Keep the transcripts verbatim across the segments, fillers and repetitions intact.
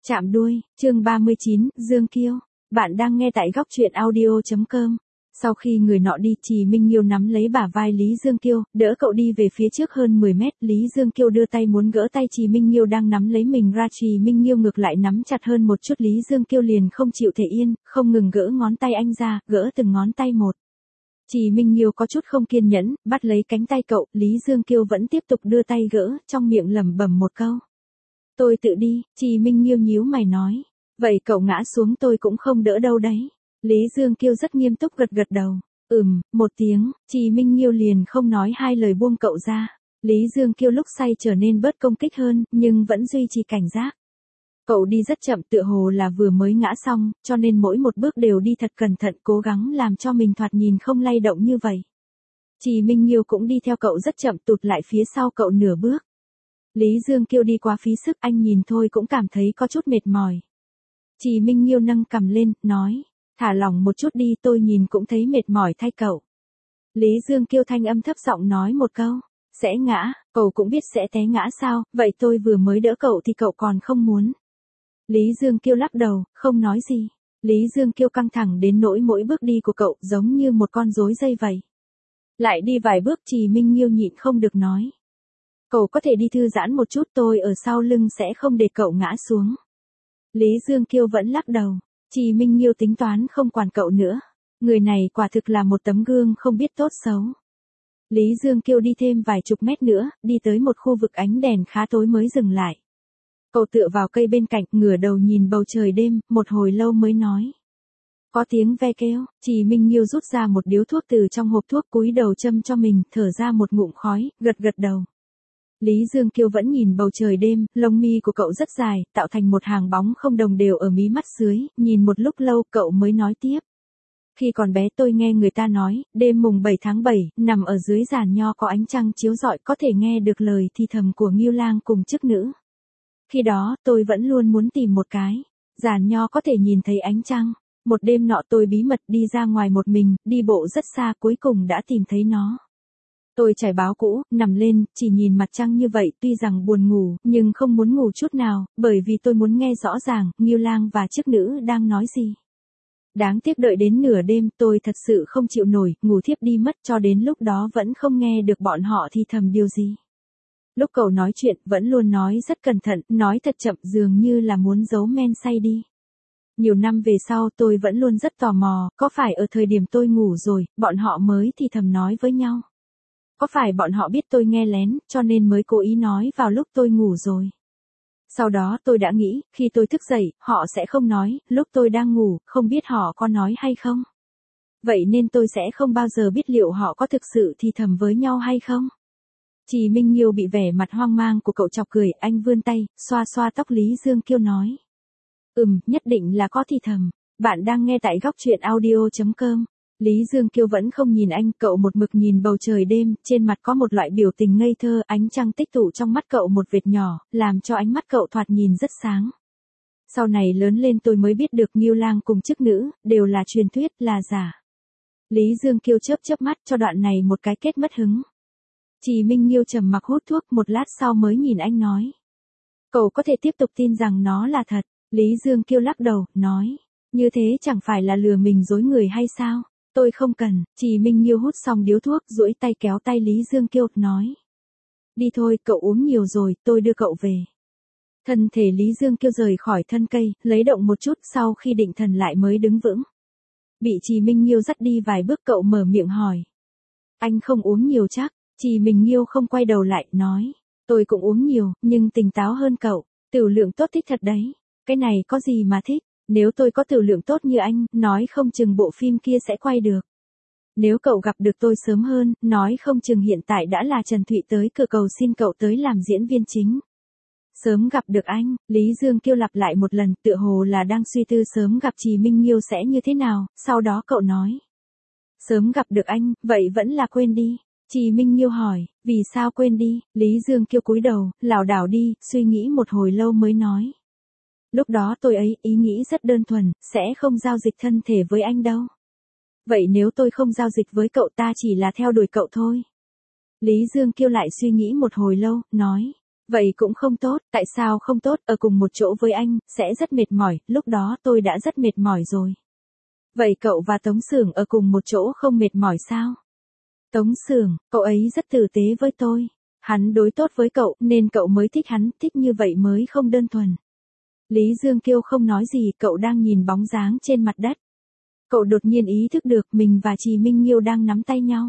Chạm đuôi, chương ba mươi chín, Dương Kiêu. Bạn đang nghe tại góc truyện audio chấm com. Sau khi người nọ đi, Trì Minh Nghiêu nắm lấy bả vai Lý Dương Kiêu, đỡ cậu đi về phía trước hơn mười mét. Lý Dương Kiêu đưa tay muốn gỡ tay Trì Minh Nghiêu đang nắm lấy mình ra, Trì Minh Nghiêu ngược lại nắm chặt hơn một chút. Lý Dương Kiêu liền không chịu thể yên, không ngừng gỡ ngón tay anh ra, gỡ từng ngón tay một. Trì Minh Nghiêu có chút không kiên nhẫn, bắt lấy cánh tay cậu, Lý Dương Kiêu vẫn tiếp tục đưa tay gỡ, trong miệng lẩm bẩm một câu. Tôi tự đi, Trì Minh Nghiêu nhíu mày nói. Vậy cậu ngã xuống tôi cũng không đỡ đâu đấy. Lý Dương Kiêu rất nghiêm túc gật gật đầu. Ừm, một tiếng, Trì Minh Nghiêu liền không nói hai lời buông cậu ra. Lý Dương Kiêu lúc say trở nên bớt công kích hơn, nhưng vẫn duy trì cảnh giác. Cậu đi rất chậm, tựa hồ là vừa mới ngã xong, cho nên mỗi một bước đều đi thật cẩn thận, cố gắng làm cho mình thoạt nhìn không lay động như vậy. Trì Minh Nghiêu cũng đi theo cậu rất chậm, tụt lại phía sau cậu nửa bước. Lý Dương Kiêu đi quá phí sức, anh nhìn thôi cũng cảm thấy có chút mệt mỏi. Trì Minh Nghiêu nâng cằm lên, nói, thả lỏng một chút đi, tôi nhìn cũng thấy mệt mỏi thay cậu. Lý Dương Kiêu thanh âm thấp giọng nói một câu, sẽ ngã, cậu cũng biết sẽ té ngã sao, vậy tôi vừa mới đỡ cậu thì cậu còn không muốn. Lý Dương Kiêu lắc đầu, không nói gì. Lý Dương Kiêu căng thẳng đến nỗi mỗi bước đi của cậu giống như một con rối dây vậy. Lại đi vài bước, Trì Minh Nghiêu nhịn không được nói. Cậu có thể đi thư giãn một chút, tôi ở sau lưng sẽ không để cậu ngã xuống. Lý Dương Kiêu vẫn lắc đầu. Trì Minh Nghiêu tính toán không quản cậu nữa. Người này quả thực là một tấm gương không biết tốt xấu. Lý Dương Kiêu đi thêm vài chục mét nữa, đi tới một khu vực ánh đèn khá tối mới dừng lại. Cậu tựa vào cây bên cạnh, ngửa đầu nhìn bầu trời đêm, một hồi lâu mới nói. Có tiếng ve kêu, Trì Minh Nghiêu rút ra một điếu thuốc từ trong hộp thuốc, cúi đầu châm cho mình, thở ra một ngụm khói, gật gật đầu. Lý Dương Kiêu vẫn nhìn bầu trời đêm, lông mi của cậu rất dài, tạo thành một hàng bóng không đồng đều ở mí mắt dưới, nhìn một lúc lâu cậu mới nói tiếp. Khi còn bé tôi nghe người ta nói, đêm mùng bảy tháng bảy, nằm ở dưới giàn nho có ánh trăng chiếu rọi có thể nghe được lời thì thầm của Nghiêu Lang cùng chức nữ. Khi đó, tôi vẫn luôn muốn tìm một cái giàn nho có thể nhìn thấy ánh trăng. Một đêm nọ tôi bí mật đi ra ngoài một mình, đi bộ rất xa, cuối cùng đã tìm thấy nó. Tôi trải báo cũ, nằm lên, chỉ nhìn mặt trăng như vậy, tuy rằng buồn ngủ, nhưng không muốn ngủ chút nào, bởi vì tôi muốn nghe rõ ràng, Nghiêu Lang và chức nữ đang nói gì. Đáng tiếc đợi đến nửa đêm, tôi thật sự không chịu nổi, ngủ thiếp đi mất, cho đến lúc đó vẫn không nghe được bọn họ thì thầm điều gì. Lúc cậu nói chuyện, vẫn luôn nói rất cẩn thận, nói thật chậm, dường như là muốn giấu men say đi. Nhiều năm về sau tôi vẫn luôn rất tò mò, có phải ở thời điểm tôi ngủ rồi, bọn họ mới thì thầm nói với nhau. Có phải bọn họ biết tôi nghe lén, cho nên mới cố ý nói vào lúc tôi ngủ rồi. Sau đó tôi đã nghĩ, khi tôi thức dậy, họ sẽ không nói, lúc tôi đang ngủ, không biết họ có nói hay không. Vậy nên tôi sẽ không bao giờ biết liệu họ có thực sự thì thầm với nhau hay không. Trì Minh Nghiêu bị vẻ mặt hoang mang của cậu chọc cười, anh vươn tay, xoa xoa tóc Lý Dương Kiêu nói. Ừm, nhất định là có thì thầm. Bạn đang nghe tại góc truyện audio chấm com. Lý Dương Kiêu vẫn không nhìn anh, cậu một mực nhìn bầu trời đêm, trên mặt có một loại biểu tình ngây thơ, ánh trăng tích tụ trong mắt cậu một vệt nhỏ, làm cho ánh mắt cậu thoạt nhìn rất sáng. Sau này lớn lên tôi mới biết được Nghiêu Lang cùng chức nữ, đều là truyền thuyết, là giả. Lý Dương Kiêu chớp chớp mắt cho đoạn này một cái kết mất hứng. Trì Minh Nghiêu trầm mặc hút thuốc, một lát sau mới nhìn anh nói. Cậu có thể tiếp tục tin rằng nó là thật. Lý Dương Kiêu lắc đầu, nói. Như thế chẳng phải là lừa mình dối người hay sao? Tôi không cần. Trì Minh Nghiêu hút xong điếu thuốc, duỗi tay kéo tay Lý Dương Kiêu, nói. Đi thôi, cậu uống nhiều rồi, tôi đưa cậu về. Thân thể Lý Dương Kiêu rời khỏi thân cây, lấy động một chút, sau khi định thần lại mới đứng vững. Bị Trì Minh Nghiêu dắt đi vài bước, cậu mở miệng hỏi. Anh không uống nhiều chắc? Trì Minh Nghiêu không quay đầu lại, nói. Tôi cũng uống nhiều, nhưng tỉnh táo hơn cậu. Tửu lượng tốt thích thật đấy. Cái này có gì mà thích? Nếu tôi có tửu lượng tốt như anh, nói không chừng bộ phim kia sẽ quay được. Nếu cậu gặp được tôi sớm hơn, nói không chừng hiện tại đã là Trần Thụy tới cửa cầu xin cậu tới làm diễn viên chính. Sớm gặp được anh, Lý Dương Kiêu lặp lại một lần, tựa hồ là đang suy tư sớm gặp Trì Minh Nghiêu sẽ như thế nào, sau đó cậu nói. Sớm gặp được anh, vậy vẫn là quên đi. Trì Minh Nghiêu hỏi, vì sao quên đi? Lý Dương Kiêu cúi đầu, lảo đảo đi, suy nghĩ một hồi lâu mới nói. Lúc đó tôi ấy, ý nghĩ rất đơn thuần, sẽ không giao dịch thân thể với anh đâu. Vậy nếu tôi không giao dịch với cậu, ta chỉ là theo đuổi cậu thôi. Lý Dương Kiêu lại suy nghĩ một hồi lâu, nói. Vậy cũng không tốt, tại sao không tốt, ở cùng một chỗ với anh, sẽ rất mệt mỏi, lúc đó tôi đã rất mệt mỏi rồi. Vậy cậu và Tống Sưởng ở cùng một chỗ không mệt mỏi sao? Tống Sưởng, cậu ấy rất tử tế với tôi. Hắn đối tốt với cậu, nên cậu mới thích hắn, thích như vậy mới không đơn thuần. Lý Dương Kiêu không nói gì, cậu đang nhìn bóng dáng trên mặt đất. Cậu đột nhiên ý thức được mình và Trì Minh Nghiêu đang nắm tay nhau.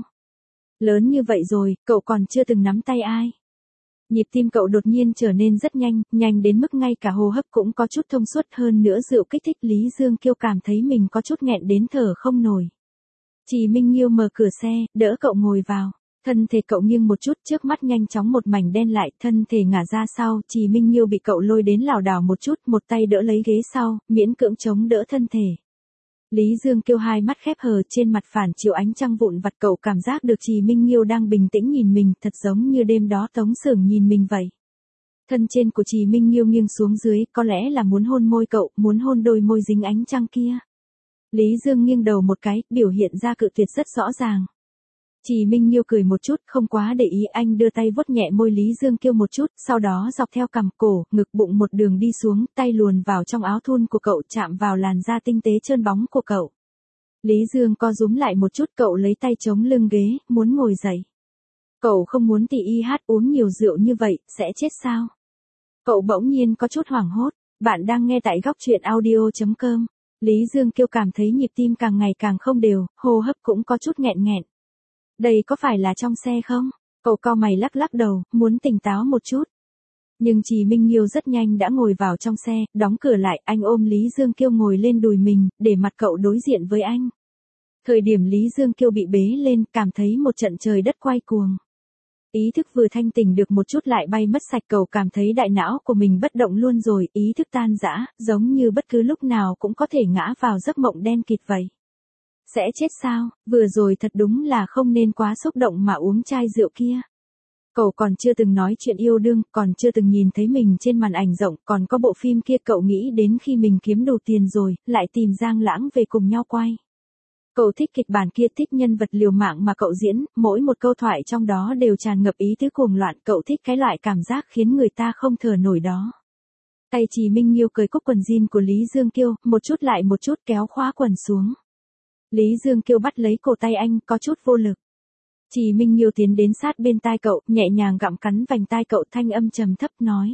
Lớn như vậy rồi, cậu còn chưa từng nắm tay ai. Nhịp tim cậu đột nhiên trở nên rất nhanh, nhanh đến mức ngay cả hô hấp cũng có chút thông suốt, hơn nữa rượu kích thích Lý Dương Kiêu cảm thấy mình có chút nghẹn đến thở không nổi. Trì Minh Nghiêu mở cửa xe, đỡ cậu ngồi vào. Thân thể cậu nghiêng một chút, trước mắt nhanh chóng một mảnh đen lại, thân thể ngả ra sau, Trì Minh Nghiêu bị cậu lôi đến lảo đảo một chút, một tay đỡ lấy ghế sau, miễn cưỡng chống đỡ thân thể. Lý Dương Kiêu hai mắt khép hờ, trên mặt phản chiếu ánh trăng vụn vặt, cậu cảm giác được Trì Minh Nghiêu đang bình tĩnh nhìn mình, thật giống như đêm đó Tống Sưởng nhìn mình vậy. Thân trên của Trì Minh Nghiêu nghiêng xuống dưới, có lẽ là muốn hôn môi cậu, muốn hôn đôi môi dính ánh trăng kia. Lý Dương nghiêng đầu một cái, biểu hiện ra cự tuyệt rất rõ ràng. Trì Minh Nghiêu cười một chút, không quá để ý, anh đưa tay vuốt nhẹ môi Lý Dương Kiêu một chút, sau đó dọc theo cằm, cổ, ngực, bụng một đường đi xuống, tay luồn vào trong áo thun của cậu, chạm vào làn da tinh tế trơn bóng của cậu. Lý Dương co rúm lại một chút, cậu lấy tay chống lưng ghế, muốn ngồi dậy. Cậu không muốn tì y hát uống nhiều rượu như vậy, sẽ chết sao? Cậu bỗng nhiên có chút hoảng hốt. Bạn đang nghe tại góc truyện audio chấm com. Lý Dương Kiêu cảm thấy nhịp tim càng ngày càng không đều, hô hấp cũng có chút nghẹn nghẹn. Đây có phải là trong xe không? Cậu cau mày lắc lắc đầu, muốn tỉnh táo một chút. Nhưng Trì Minh Nghiêu rất nhanh đã ngồi vào trong xe, đóng cửa lại, anh ôm Lý Dương Kiêu ngồi lên đùi mình, để mặt cậu đối diện với anh. Thời điểm Lý Dương Kiêu bị bế lên, cảm thấy một trận trời đất quay cuồng. Ý thức vừa thanh tỉnh được một chút lại bay mất sạch, cậu cảm thấy đại não của mình bất động luôn rồi, ý thức tan rã, giống như bất cứ lúc nào cũng có thể ngã vào giấc mộng đen kịt vậy. Sẽ chết sao, vừa rồi thật đúng là không nên quá xúc động mà uống chai rượu kia. Cậu còn chưa từng nói chuyện yêu đương, còn chưa từng nhìn thấy mình trên màn ảnh rộng, còn có bộ phim kia, cậu nghĩ đến khi mình kiếm đủ tiền rồi, lại tìm Giang Lãng về cùng nhau quay. Cậu thích kịch bản kia, thích nhân vật liều mạng mà cậu diễn, mỗi một câu thoại trong đó đều tràn ngập ý tứ cuồng loạn, cậu thích cái loại cảm giác khiến người ta không thở nổi đó. Tay Trì Minh Nghiêu cởi cúc quần jean của Lý Dương Kiêu, một chút lại một chút kéo khóa quần xuống. Lý Dương Kiêu bắt lấy cổ tay anh, có chút vô lực. Trì Minh Nghiêu tiến đến sát bên tai cậu, nhẹ nhàng gặm cắn vành tai cậu, thanh âm trầm thấp nói.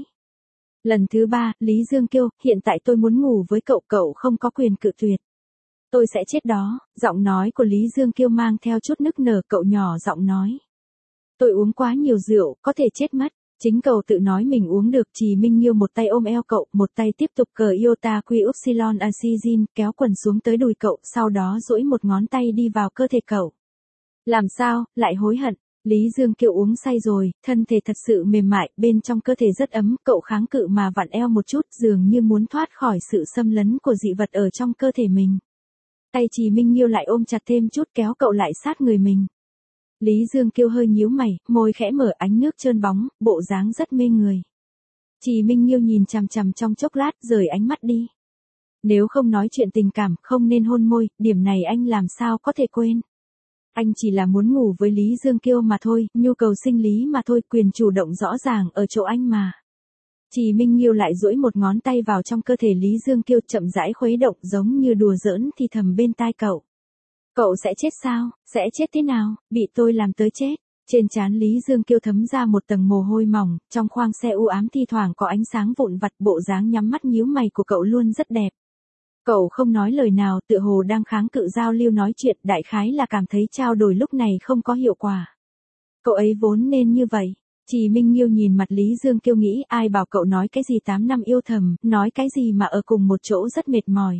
Lần thứ ba, Lý Dương Kiêu, hiện tại tôi muốn ngủ với cậu, cậu không có quyền cự tuyệt. Tôi sẽ chết đó, giọng nói của Lý Dương Kiêu mang theo chút nức nở, cậu nhỏ giọng nói. Tôi uống quá nhiều rượu, có thể chết mất. Chính cậu tự nói mình uống được. Trì Minh Nghiêu một tay ôm eo cậu, một tay tiếp tục cởi Iota Quy Upsilon Oxygen, kéo quần xuống tới đùi cậu, sau đó duỗi một ngón tay đi vào cơ thể cậu. Làm sao, lại hối hận? Lý Dương Kiêu uống say rồi, thân thể thật sự mềm mại, bên trong cơ thể rất ấm, cậu kháng cự mà vặn eo một chút, dường như muốn thoát khỏi sự xâm lấn của dị vật ở trong cơ thể mình. Tay Trì Minh Nghiêu lại ôm chặt thêm chút, kéo cậu lại sát người mình. Lý Dương Kiêu hơi nhíu mày, môi khẽ mở, ánh nước trơn bóng, bộ dáng rất mê người. Trì Minh Nghiêu nhìn chằm chằm trong chốc lát, rời ánh mắt đi. Nếu không nói chuyện tình cảm, không nên hôn môi, điểm này anh làm sao có thể quên. Anh chỉ là muốn ngủ với Lý Dương Kiêu mà thôi, nhu cầu sinh lý mà thôi, quyền chủ động rõ ràng ở chỗ anh mà. Trì Minh Nghiêu lại duỗi một ngón tay vào trong cơ thể Lý Dương Kiêu, chậm rãi khuấy động, giống như đùa giỡn thì thầm bên tai cậu. Cậu sẽ chết sao, sẽ chết thế nào, bị tôi làm tới chết. Trên trán Lý Dương Kiêu thấm ra một tầng mồ hôi mỏng, trong khoang xe u ám thi thoảng có ánh sáng vụn vặt, bộ dáng nhắm mắt nhíu mày của cậu luôn rất đẹp. Cậu không nói lời nào, tựa hồ đang kháng cự giao lưu nói chuyện, đại khái là cảm thấy trao đổi lúc này không có hiệu quả. Cậu ấy vốn nên như vậy. Trì Minh Nghiêu nhìn mặt Lý Dương Kiêu, nghĩ ai bảo cậu nói cái gì tám năm yêu thầm, nói cái gì mà ở cùng một chỗ rất mệt mỏi.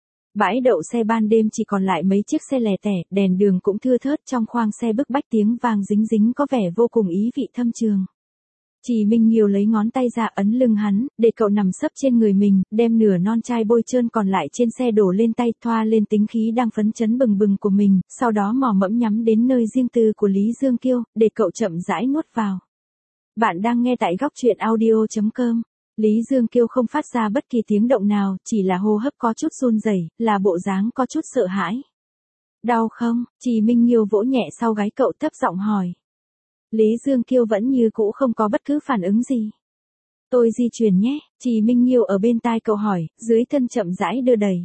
Bãi đậu xe ban đêm chỉ còn lại mấy chiếc xe lẻ tẻ, đèn đường cũng thưa thớt, trong khoang xe bức bách tiếng vang dính dính có vẻ vô cùng ý vị thâm trường. Trì Minh Nghiêu lấy ngón tay ra ấn lưng hắn, để cậu nằm sấp trên người mình, đem nửa non chai bôi trơn còn lại trên xe đổ lên tay, thoa lên tính khí đang phấn chấn bừng bừng của mình, sau đó mò mẫm nhắm đến nơi riêng tư của Lý Dương Kiêu, để cậu chậm rãi nuốt vào. Bạn đang nghe tại góc truyện audio chấm com. Lý Dương Kiêu không phát ra bất kỳ tiếng động nào, chỉ là hô hấp có chút run rẩy, là bộ dáng có chút sợ hãi. Đau không? Trì Minh Nghiêu vỗ nhẹ sau gáy cậu, thấp giọng hỏi. Lý Dương Kiêu vẫn như cũ không có bất cứ phản ứng gì. Tôi di chuyển nhé, Trì Minh Nghiêu ở bên tai cậu hỏi, dưới thân chậm rãi đưa đẩy.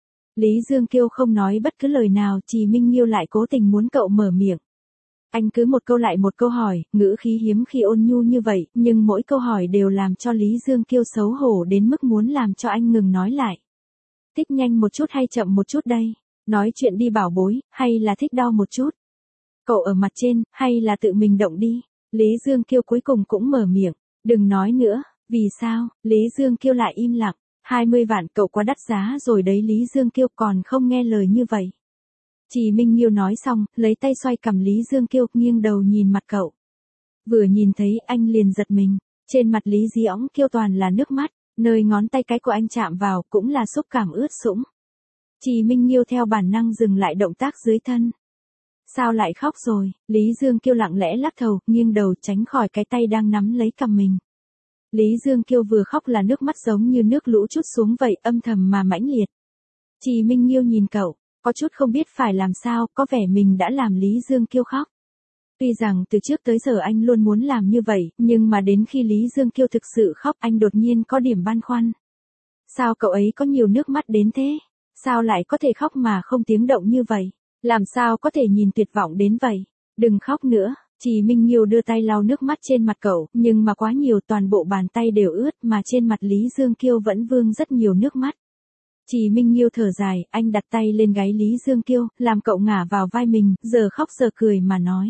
Lý Dương Kiêu không nói bất cứ lời nào, Trì Minh Nghiêu lại cố tình muốn cậu mở miệng. Anh cứ một câu lại một câu hỏi, ngữ khí hiếm khi ôn nhu như vậy, nhưng mỗi câu hỏi đều làm cho Lý Dương Kiêu xấu hổ đến mức muốn làm cho anh ngừng nói lại. Thích nhanh một chút hay chậm một chút đây? Nói chuyện đi bảo bối, hay là thích đau một chút? Cậu ở mặt trên, hay là tự mình động đi? Lý Dương Kiêu cuối cùng cũng mở miệng. Đừng nói nữa, vì sao? Lý Dương Kiêu lại im lặng. hai mươi vạn cậu quá đắt giá rồi đấy, Lý Dương Kiêu còn không nghe lời như vậy. Trì Minh Nghiêu nói xong, lấy tay xoay cằm Lý Dương Kiêu, nghiêng đầu nhìn mặt cậu. Vừa nhìn thấy anh liền giật mình, trên mặt Lý Di Õng Kiêu toàn là nước mắt, nơi ngón tay cái của anh chạm vào cũng là xúc cảm ướt sũng. Trì Minh Nghiêu theo bản năng dừng lại động tác dưới thân. Sao lại khóc rồi? Lý Dương Kiêu lặng lẽ lắc đầu, nghiêng đầu tránh khỏi cái tay đang nắm lấy cằm mình. Lý Dương Kiêu vừa khóc là nước mắt giống như nước lũ trút xuống vậy, âm thầm mà mãnh liệt. Trì Minh Nghiêu nhìn cậu, có chút không biết phải làm sao, có vẻ mình đã làm Lý Dương Kiêu khóc. Tuy rằng từ trước tới giờ anh luôn muốn làm như vậy, nhưng mà đến khi Lý Dương Kiêu thực sự khóc, anh đột nhiên có điểm băn khoăn. Sao cậu ấy có nhiều nước mắt đến thế? Sao lại có thể khóc mà không tiếng động như vậy? Làm sao có thể nhìn tuyệt vọng đến vậy? Đừng khóc nữa. Trì Minh Nghiêu đưa tay lau nước mắt trên mặt cậu, nhưng mà quá nhiều, toàn bộ bàn tay đều ướt, mà trên mặt Lý Dương Kiêu vẫn vương rất nhiều nước mắt. Trì Minh Nghiêu thở dài, anh đặt tay lên gáy Lý Dương Kiêu, làm cậu ngả vào vai mình, giờ khóc giờ cười mà nói.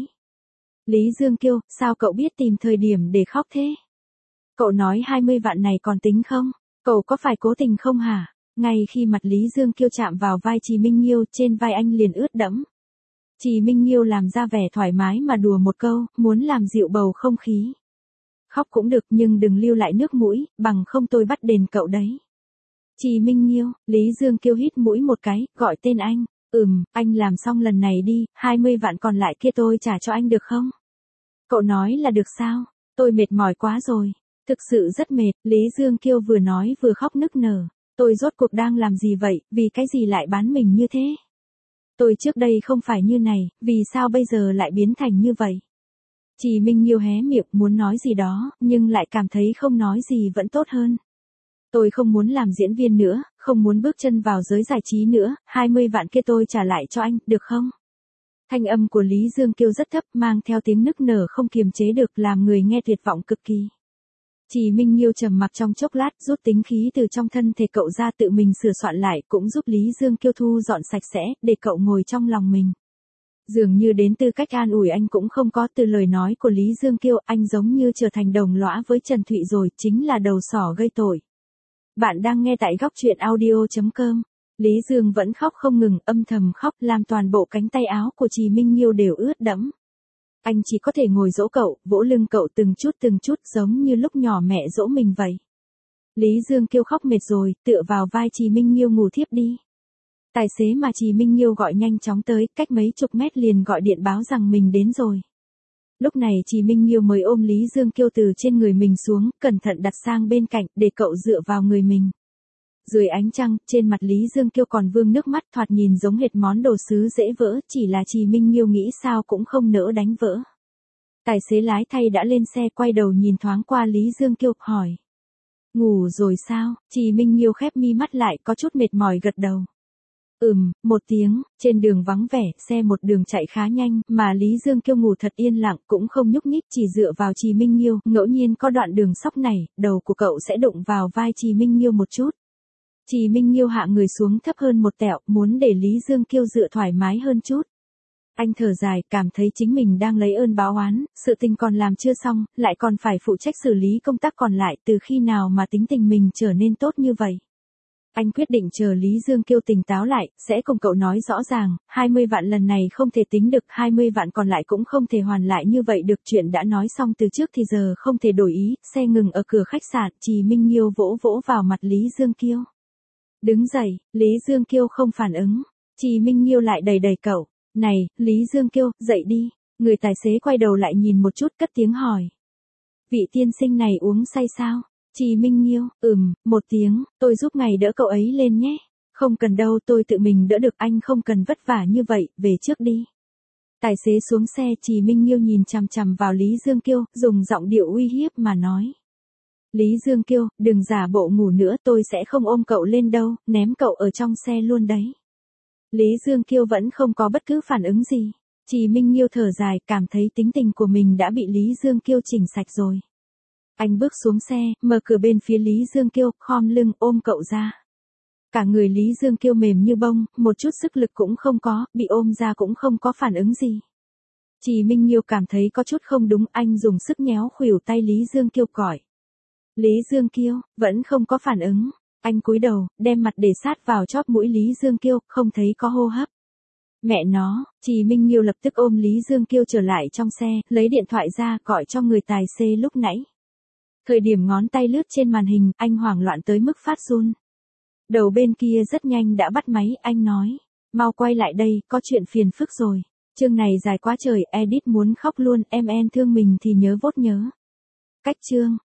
Lý Dương Kiêu, sao cậu biết tìm thời điểm để khóc thế? Cậu nói hai mươi vạn này còn tính không? Cậu có phải cố tình không hả? Ngay khi mặt Lý Dương Kiêu chạm vào vai Trì Minh Nghiêu, trên vai anh liền ướt đẫm. Trì Minh Nghiêu làm ra vẻ thoải mái mà đùa một câu, muốn làm dịu bầu không khí. Khóc cũng được nhưng đừng lưu lại nước mũi, bằng không tôi bắt đền cậu đấy. Trì Minh Nghiêu, Lý Dương Kiêu hít mũi một cái, gọi tên anh. Ừm, anh làm xong lần này đi, hai mươi vạn còn lại kia tôi trả cho anh được không? Cậu nói là được sao? Tôi mệt mỏi quá rồi. Thực sự rất mệt, Lý Dương Kiêu vừa nói vừa khóc nức nở. Tôi rốt cuộc đang làm gì vậy, vì cái gì lại bán mình như thế? Tôi trước đây không phải như này, vì sao bây giờ lại biến thành như vậy? Trì Minh Nghiêu hé miệng muốn nói gì đó, nhưng lại cảm thấy không nói gì vẫn tốt hơn. Tôi không muốn làm diễn viên nữa, không muốn bước chân vào giới giải trí nữa, hai mươi vạn kia tôi trả lại cho anh, được không? Thanh âm của Lý Dương Kiêu rất thấp, mang theo tiếng nức nở không kiềm chế được, làm người nghe tuyệt vọng cực kỳ. Trì Minh Nghiêu trầm mặc trong chốc lát, rút tính khí từ trong thân thể cậu ra, tự mình sửa soạn lại, cũng giúp Lý Dương Kiêu thu dọn sạch sẽ, để cậu ngồi trong lòng mình. Dường như đến tư cách an ủi anh cũng không có, từ lời nói của Lý Dương Kiêu, anh giống như trở thành đồng lõa với Trần Thụy rồi, chính là đầu sỏ gây tội. Bạn đang nghe tại góc truyện audio chấm com. Lý Dương vẫn khóc không ngừng, âm thầm khóc, làm toàn bộ cánh tay áo của Trì Minh Nghiêu đều ướt đẫm. Anh chỉ có thể ngồi dỗ cậu, vỗ lưng cậu từng chút từng chút, giống như lúc nhỏ mẹ dỗ mình vậy. Lý Dương Kiêu khóc mệt rồi, tựa vào vai Trì Minh Nghiêu ngủ thiếp đi. Tài xế mà Trì Minh Nghiêu gọi nhanh chóng tới, cách mấy chục mét liền gọi điện báo rằng mình đến rồi. Lúc này Trì Minh Nghiêu mới ôm Lý Dương Kiêu từ trên người mình xuống, cẩn thận đặt sang bên cạnh, để cậu dựa vào người mình. Dưới ánh trăng, trên mặt Lý Dương Kiêu còn vương nước mắt, thoạt nhìn giống hệt món đồ sứ dễ vỡ, chỉ là Trì Minh Nghiêu nghĩ sao cũng không nỡ đánh vỡ. Tài xế lái thay đã lên xe, quay đầu nhìn thoáng qua Lý Dương Kiêu, hỏi. Ngủ rồi sao? Trì Minh Nghiêu khép mi mắt lại, có chút mệt mỏi gật đầu. Ừm, một tiếng, trên đường vắng vẻ, xe một đường chạy khá nhanh, mà Lý Dương Kiêu ngủ thật yên lặng, cũng không nhúc nhích, chỉ dựa vào Trì Minh Nghiêu, ngẫu nhiên có đoạn đường sóc này, đầu của cậu sẽ đụng vào vai Trì Minh Nghiêu một chút. Trì Minh Nghiêu hạ người xuống thấp hơn một tẹo, muốn để Lý Dương Kiêu dựa thoải mái hơn chút. Anh thở dài, cảm thấy chính mình đang lấy ơn báo oán, sự tình còn làm chưa xong, lại còn phải phụ trách xử lý công tác còn lại, từ khi nào mà tính tình mình trở nên tốt như vậy. Anh quyết định chờ Lý Dương Kiêu tỉnh táo lại, sẽ cùng cậu nói rõ ràng, hai mươi vạn lần này không thể tính được, hai mươi vạn còn lại cũng không thể hoàn lại như vậy được, chuyện đã nói xong từ trước thì giờ không thể đổi ý. Xe ngừng ở cửa khách sạn, Trì Minh Nghiêu vỗ vỗ vào mặt Lý Dương Kiêu. Đứng dậy, Lý Dương Kiêu không phản ứng, Trì Minh Nghiêu lại đẩy đẩy cậu, này, Lý Dương Kiêu, dậy đi. Người tài xế quay đầu lại nhìn một chút, cất tiếng hỏi. Vị tiên sinh này uống say sao? Trì Minh Nghiêu, ừm, một tiếng, tôi giúp ngài đỡ cậu ấy lên nhé. Không cần đâu, tôi tự mình đỡ được, anh không cần vất vả như vậy, về trước đi. Tài xế xuống xe, Trì Minh Nghiêu nhìn chằm chằm vào Lý Dương Kiêu, dùng giọng điệu uy hiếp mà nói. Lý Dương Kiêu, đừng giả bộ ngủ nữa, tôi sẽ không ôm cậu lên đâu, ném cậu ở trong xe luôn đấy. Lý Dương Kiêu vẫn không có bất cứ phản ứng gì. Trì Minh Nghiêu thở dài, cảm thấy tính tình của mình đã bị Lý Dương Kiêu chỉnh sạch rồi. Anh bước xuống xe, mở cửa bên phía Lý Dương Kiêu, khom lưng ôm cậu ra. Cả người Lý Dương Kiêu mềm như bông, một chút sức lực cũng không có, bị ôm ra cũng không có phản ứng gì. Trì Minh Nghiêu cảm thấy có chút không đúng, anh dùng sức nhéo khuỷu tay Lý Dương Kiêu còi. Lý Dương Kiêu, vẫn không có phản ứng. Anh cúi đầu, đem mặt để sát vào chóp mũi Lý Dương Kiêu, không thấy có hô hấp. Mẹ nó, Trì Minh Nghiêu lập tức ôm Lý Dương Kiêu trở lại trong xe, lấy điện thoại ra gọi cho người tài xế lúc nãy. Thời điểm ngón tay lướt trên màn hình, anh hoảng loạn tới mức phát run. Đầu bên kia rất nhanh đã bắt máy, anh nói. Mau quay lại đây, có chuyện phiền phức rồi. Chương này dài quá trời, edit muốn khóc luôn, em en thương mình thì nhớ vốt nhớ. Cách chương.